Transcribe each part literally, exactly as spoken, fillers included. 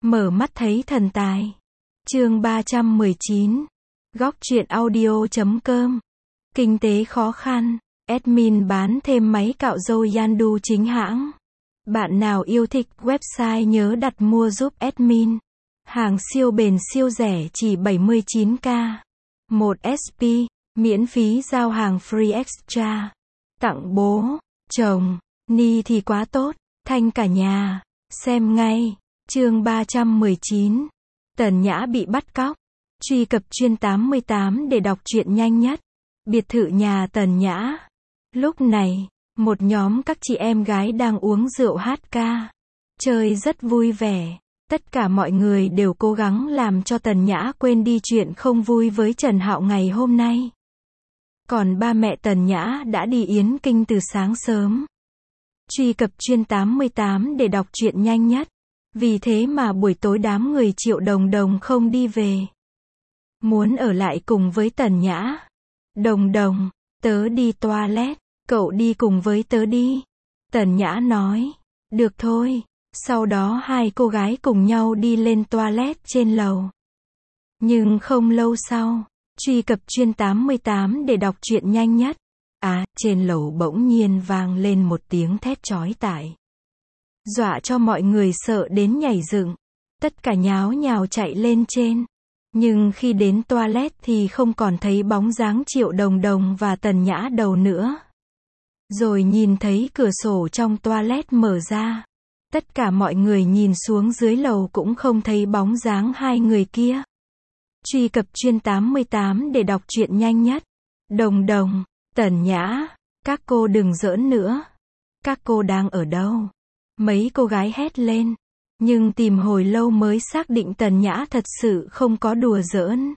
Mở mắt thấy thần tài. Chương ba trăm mười chín. Góc truyện audio chấm com. Kinh tế khó khăn. Admin bán thêm máy cạo râu Yandu chính hãng. Bạn nào yêu thích website nhớ đặt mua giúp admin. Hàng siêu bền siêu rẻ chỉ bảy mươi chín k. một ét pê, miễn phí giao hàng free extra. Tặng bố, chồng, ni thì quá tốt, thanh cả nhà. Xem ngay. Chương ba trăm mười chín. Tần Nhã bị bắt cóc. Truy cập chuyên tám mươi tám để đọc truyện nhanh nhất. Biệt thự nhà Tần Nhã. Lúc này, một nhóm các chị em gái đang uống rượu hát ca. Chơi rất vui vẻ. Tất cả mọi người đều cố gắng làm cho Tần Nhã quên đi chuyện không vui với Trần Hạo ngày hôm nay. Còn ba mẹ Tần Nhã đã đi yến kinh từ sáng sớm. Truy cập chuyên tám mươi tám để đọc truyện nhanh nhất. Vì thế mà buổi tối đám người Triệu Đồng Đồng không đi về. Muốn ở lại cùng với Tần Nhã. Đồng Đồng, tớ đi toilet, cậu đi cùng với tớ đi. Tần Nhã nói, được thôi. Sau đó hai cô gái cùng nhau đi lên toilet trên lầu. Nhưng không lâu sau, truy cập chuyên tám mươi tám để đọc truyện nhanh nhất. À, trên lầu bỗng nhiên vang lên một tiếng thét chói tai. Dọa cho mọi người sợ đến nhảy dựng. Tất cả nháo nhào chạy lên trên. Nhưng khi đến toilet thì không còn thấy bóng dáng Triệu Đồng Đồng và Tần Nhã đâu nữa. Rồi nhìn thấy cửa sổ trong toilet mở ra. Tất cả mọi người nhìn xuống dưới lầu cũng không thấy bóng dáng hai người kia. Truy cập chuyên tám mươi tám để đọc truyện nhanh nhất. Đồng Đồng, Tần Nhã, các cô đừng giỡn nữa. Các cô đang ở đâu? Mấy cô gái hét lên. Nhưng tìm hồi lâu mới xác định Tần Nhã thật sự không có đùa giỡn.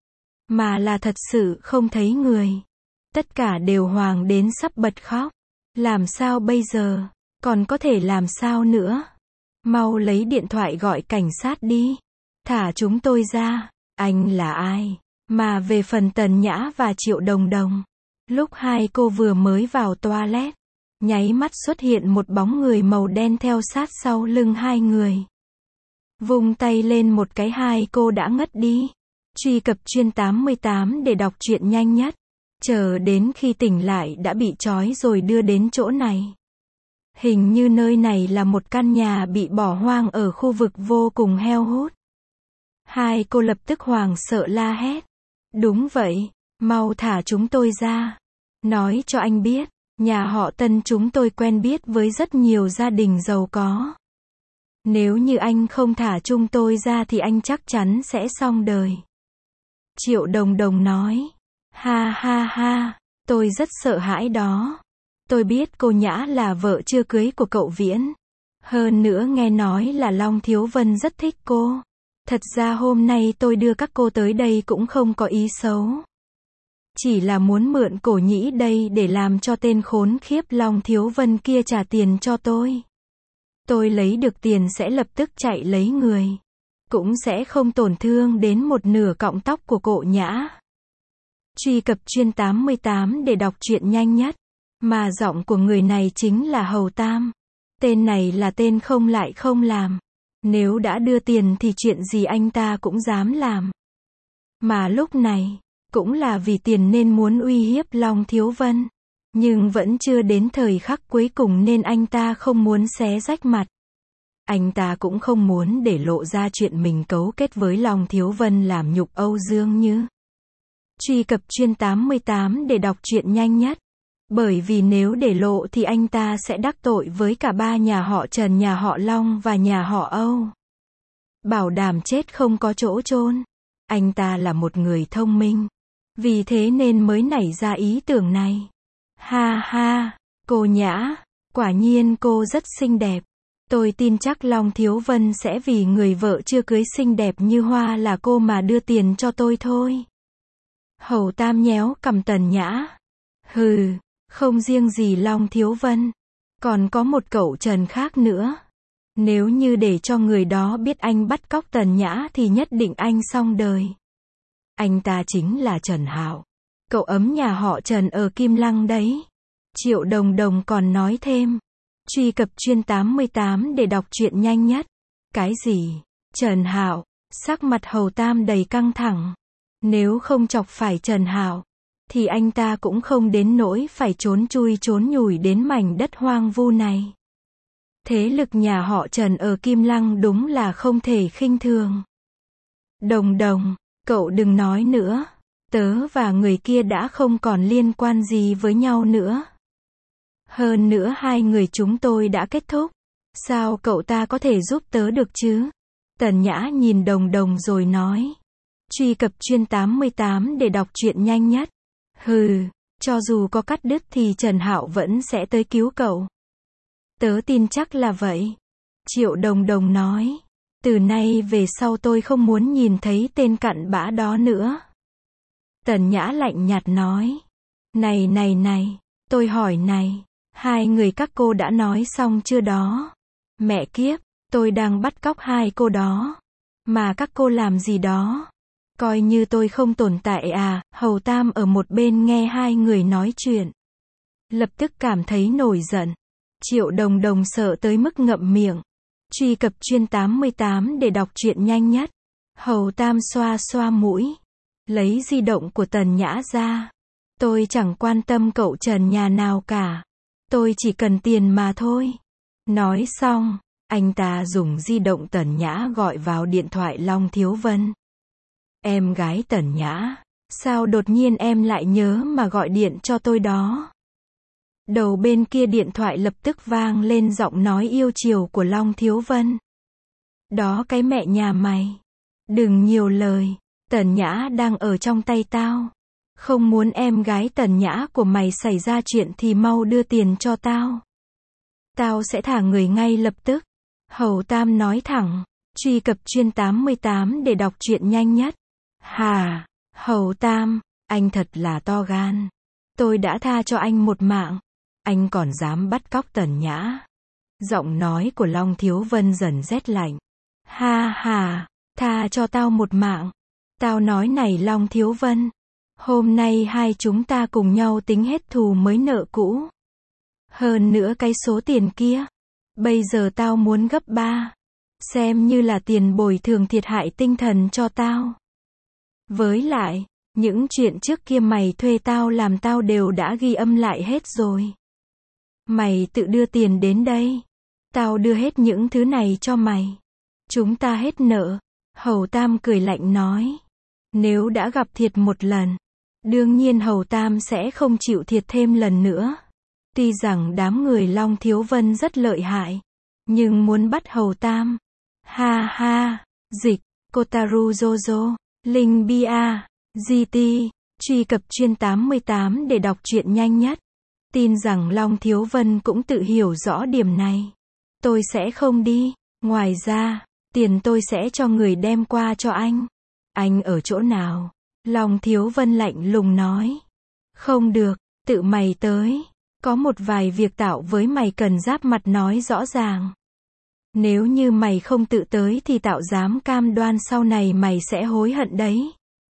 Mà là thật sự không thấy người. Tất cả đều hoảng đến sắp bật khóc. Làm sao bây giờ? Còn có thể làm sao nữa? Mau lấy điện thoại gọi cảnh sát đi. Thả chúng tôi ra. Anh là ai? Mà về phần Tần Nhã và Triệu Đồng Đồng. Lúc hai cô vừa mới vào toilet. Nháy mắt xuất hiện một bóng người màu đen theo sát sau lưng hai người. Vung tay lên một cái hai cô đã ngất đi. Truy cập chuyên tám mươi tám để đọc truyện nhanh nhất. Chờ đến khi tỉnh lại đã bị trói rồi đưa đến chỗ này. Hình như nơi này là một căn nhà bị bỏ hoang ở khu vực vô cùng heo hút. Hai cô lập tức hoảng sợ la hét. Đúng vậy, mau thả chúng tôi ra. Nói cho anh biết. Nhà họ Tân chúng tôi quen biết với rất nhiều gia đình giàu có. Nếu như anh không thả chúng tôi ra thì anh chắc chắn sẽ xong đời. Triệu Đồng Đồng nói. Ha ha ha, tôi rất sợ hãi đó. Tôi biết cô Nhã là vợ chưa cưới của cậu Viễn. Hơn nữa nghe nói là Long Thiếu Vân rất thích cô. Thật ra hôm nay tôi đưa các cô tới đây cũng không có ý xấu. Chỉ là muốn mượn Cổ Nhĩ đây để làm cho tên khốn khiếp Long Thiếu Vân kia trả tiền cho tôi. Tôi lấy được tiền sẽ lập tức chạy lấy người. Cũng sẽ không tổn thương đến một nửa cọng tóc của cô Nhã. Truy cập chuyên tám mươi tám để đọc truyện nhanh nhất. Mà giọng của người này chính là Hầu Tam. Tên này là tên không lại không làm. Nếu đã đưa tiền thì chuyện gì anh ta cũng dám làm. Mà lúc này, cũng là vì tiền nên muốn uy hiếp Long Thiếu Vân. Nhưng vẫn chưa đến thời khắc cuối cùng nên anh ta không muốn xé rách mặt. Anh ta cũng không muốn để lộ ra chuyện mình cấu kết với Long Thiếu Vân làm nhục Âu Dương Như. Truy cập chuyên tám mươi tám để đọc truyện nhanh nhất. Bởi vì nếu để lộ thì anh ta sẽ đắc tội với cả ba nhà họ Trần, nhà họ Long và nhà họ Âu. Bảo đảm chết không có chỗ chôn. Anh ta là một người thông minh. Vì thế nên mới nảy ra ý tưởng này. Ha ha, cô Nhã, quả nhiên cô rất xinh đẹp. Tôi tin chắc Long Thiếu Vân sẽ vì người vợ chưa cưới xinh đẹp như hoa là cô mà đưa tiền cho tôi thôi. Hầu Tam nhéo cằm Tần Nhã. Hừ, không riêng gì Long Thiếu Vân. Còn có một cậu Trần khác nữa. Nếu như để cho người đó biết anh bắt cóc Tần Nhã thì nhất định anh xong đời. Anh ta chính là Trần Hạo. Cậu ấm nhà họ Trần ở Kim Lăng đấy. Triệu Đồng Đồng còn nói thêm. Truy cập chuyên tám mươi tám để đọc truyện nhanh nhất. Cái gì? Trần Hạo, sắc mặt Hầu Tam đầy căng thẳng. Nếu không chọc phải Trần Hạo, thì anh ta cũng không đến nỗi phải trốn chui trốn nhủi đến mảnh đất hoang vu này. Thế lực nhà họ Trần ở Kim Lăng đúng là không thể khinh thường. Đồng Đồng, cậu đừng nói nữa. Tớ và người kia đã không còn liên quan gì với nhau nữa. Hơn nữa hai người chúng tôi đã kết thúc. Sao cậu ta có thể giúp tớ được chứ? Tần Nhã nhìn Đồng Đồng rồi nói. Truy cập chuyên tám mươi tám để đọc truyện nhanh nhất. Hừ, cho dù có cắt đứt thì Trần Hạo vẫn sẽ tới cứu cậu. Tớ tin chắc là vậy. Triệu Đồng Đồng nói. Từ nay về sau tôi không muốn nhìn thấy tên cặn bã đó nữa. Tần Nhã lạnh nhạt nói. Này này này, tôi hỏi này, hai người các cô đã nói xong chưa đó? Mẹ kiếp, tôi đang bắt cóc hai cô đó. Mà các cô làm gì đó? Coi như tôi không tồn tại à? Hầu Tam ở một bên nghe hai người nói chuyện, lập tức cảm thấy nổi giận. Triệu Đồng Đồng sợ tới mức ngậm miệng. Truy cập chuyên tám mươi tám để đọc truyện nhanh nhất. Hầu Tam xoa xoa mũi, lấy di động của Tần Nhã ra. Tôi chẳng quan tâm cậu Trần nhà nào cả. Tôi chỉ cần tiền mà thôi. Nói xong, anh ta dùng di động Tần Nhã gọi vào điện thoại Long Thiếu Vân. Em gái Tần Nhã, sao đột nhiên em lại nhớ mà gọi điện cho tôi đó? Đầu bên kia điện thoại lập tức vang lên giọng nói yêu chiều của Long Thiếu Vân. Đó cái mẹ nhà mày. Đừng nhiều lời, Tần Nhã đang ở trong tay tao. Không muốn em gái Tần Nhã của mày xảy ra chuyện thì mau đưa tiền cho tao. Tao sẽ thả người ngay lập tức. Hầu Tam nói thẳng. Truy cập chuyên tám mươi tám để đọc truyện nhanh nhất. Hà, Hầu Tam, anh thật là to gan. Tôi đã tha cho anh một mạng. Anh còn dám bắt cóc Tần Nhã. Giọng nói của Long Thiếu Vân dần rét lạnh. Ha ha, tha cho tao một mạng. Tao nói này Long Thiếu Vân. Hôm nay hai chúng ta cùng nhau tính hết thù mới nợ cũ. Hơn nữa cái số tiền kia, bây giờ tao muốn gấp ba. Xem như là tiền bồi thường thiệt hại tinh thần cho tao. Với lại, những chuyện trước kia mày thuê tao làm tao đều đã ghi âm lại hết rồi. Mày tự đưa tiền đến đây. Tao đưa hết những thứ này cho mày. Chúng ta hết nợ. Hầu Tam cười lạnh nói. Nếu đã gặp thiệt một lần, đương nhiên Hầu Tam sẽ không chịu thiệt thêm lần nữa. Tuy rằng đám người Long Thiếu Vân rất lợi hại, nhưng muốn bắt Hầu Tam. Ha ha, dịch, Kotaru Jojo, Linh Bia, giê tê, truy cập chuyên tám mươi tám để đọc truyện nhanh nhất. Tin rằng Long Thiếu Vân cũng tự hiểu rõ điểm này. Tôi sẽ không đi, ngoài ra, tiền tôi sẽ cho người đem qua cho anh. Anh ở chỗ nào? Long Thiếu Vân lạnh lùng nói. Không được, tự mày tới. Có một vài việc tạo với mày cần giáp mặt nói rõ ràng. Nếu như mày không tự tới thì tạo dám cam đoan sau này mày sẽ hối hận đấy.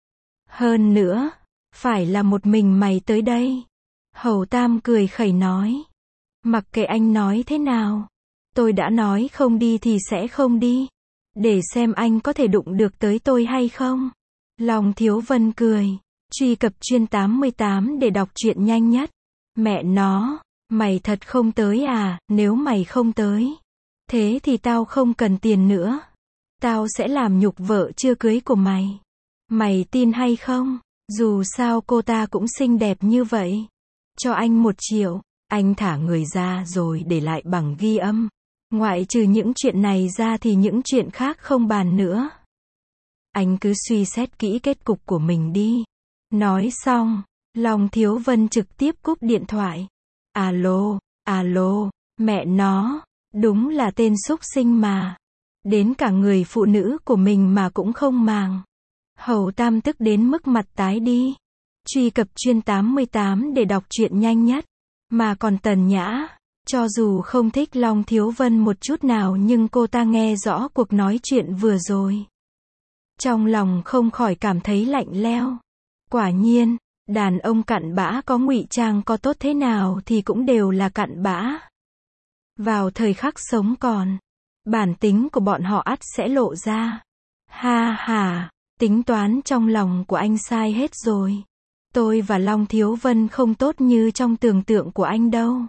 Hơn nữa, phải là một mình mày tới đây. Hầu Tam cười khẩy nói. Mặc kệ anh nói thế nào, tôi đã nói không đi thì sẽ không đi. Để xem anh có thể đụng được tới tôi hay không. Long Thiếu Vân cười. Truy cập chuyên tám mươi tám để đọc truyện nhanh nhất. Mẹ nó, mày thật không tới à? Nếu mày không tới, thế thì tao không cần tiền nữa. Tao sẽ làm nhục vợ chưa cưới của mày. Mày tin hay không? Dù sao cô ta cũng xinh đẹp như vậy. Cho anh một triệu, anh thả người ra rồi để lại bằng ghi âm. Ngoại trừ những chuyện này ra thì những chuyện khác không bàn nữa. Anh cứ suy xét kỹ kết cục của mình đi. Nói xong, Long Thiếu Vân trực tiếp cúp điện thoại. Alo, alo, mẹ nó, đúng là tên súc sinh mà. Đến cả người phụ nữ của mình mà cũng không màng. Hầu Tam tức đến mức mặt tái đi. Truy cập chuyên tám mươi tám để đọc truyện nhanh nhất. Mà còn Tần Nhã, cho dù không thích Long Thiếu Vân một chút nào nhưng cô ta nghe rõ cuộc nói chuyện vừa rồi. Trong lòng không khỏi cảm thấy lạnh lẽo. Quả nhiên, đàn ông cặn bã có ngụy trang có tốt thế nào thì cũng đều là cặn bã. Vào thời khắc sống còn, bản tính của bọn họ ắt sẽ lộ ra. Ha ha, tính toán trong lòng của anh sai hết rồi. Tôi và Long Thiếu Vân không tốt như trong tưởng tượng của anh đâu.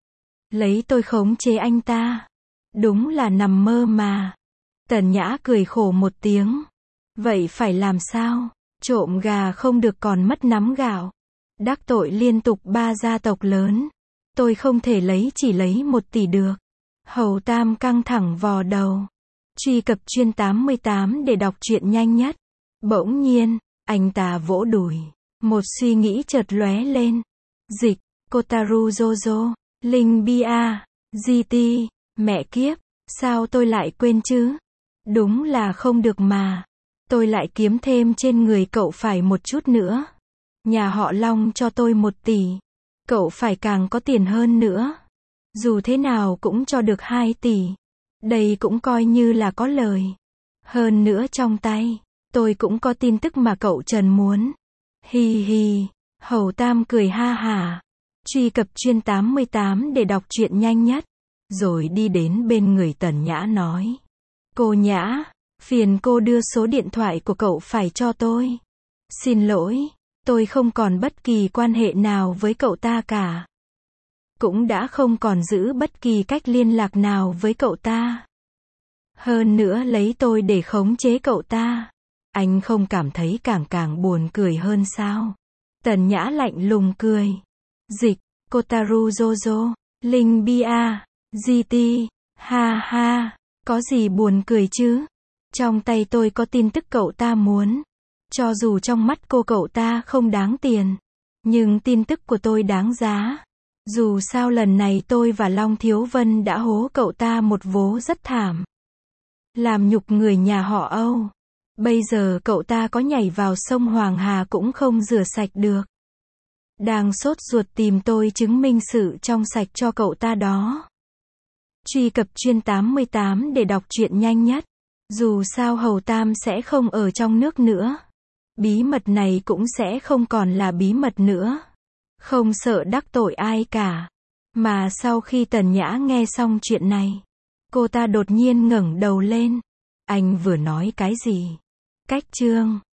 Lấy tôi khống chế anh ta. Đúng là nằm mơ mà. Tần Nhã cười khổ một tiếng. Vậy phải làm sao? Trộm gà không được còn mất nắm gạo. Đắc tội liên tục ba gia tộc lớn. Tôi không thể lấy chỉ lấy một tỷ được. Hầu Tam căng thẳng vò đầu. Truy cập chuyên tám mươi tám để đọc truyện nhanh nhất. Bỗng nhiên, anh ta vỗ đùi. Một suy nghĩ chợt lóe lên. Dịch, Kotaru Jojo, Linh Bia, giê tê, mẹ kiếp, sao tôi lại quên chứ? Đúng là không được mà. Tôi lại kiếm thêm trên người cậu phải một chút nữa. Nhà họ Long cho tôi một tỷ. Cậu phải càng có tiền hơn nữa. Dù thế nào cũng cho được hai tỷ. Đây cũng coi như là có lời. Hơn nữa trong tay, tôi cũng có tin tức mà cậu Trần muốn. Hi hi, Hầu Tam cười ha hả. Truy cập chuyên tám mươi tám để đọc truyện nhanh nhất. Rồi đi đến bên người Tần Nhã nói. Cô Nhã, phiền cô đưa số điện thoại của cậu phải cho tôi. Xin lỗi, tôi không còn bất kỳ quan hệ nào với cậu ta cả. Cũng đã không còn giữ bất kỳ cách liên lạc nào với cậu ta. Hơn nữa lấy tôi để khống chế cậu ta. Anh không cảm thấy càng càng buồn cười hơn sao? Tần Nhã lạnh lùng cười. Dịch, Kotaru Jojo, Linh Bia, giê tê, ha ha, có gì buồn cười chứ? Trong tay tôi có tin tức cậu ta muốn. Cho dù trong mắt cô cậu ta không đáng tiền. Nhưng tin tức của tôi đáng giá. Dù sao lần này tôi và Long Thiếu Vân đã hố cậu ta một vố rất thảm. Làm nhục người nhà họ Âu. Bây giờ cậu ta có nhảy vào sông Hoàng Hà cũng không rửa sạch được. Đang sốt ruột tìm tôi chứng minh sự trong sạch cho cậu ta đó. Truy cập chuyên tám mươi tám để đọc truyện nhanh nhất. Dù sao Hầu Tam sẽ không ở trong nước nữa. Bí mật này cũng sẽ không còn là bí mật nữa. Không sợ đắc tội ai cả. Mà sau khi Tần Nhã nghe xong chuyện này, cô ta đột nhiên ngẩng đầu lên. Anh vừa nói cái gì? Cách chương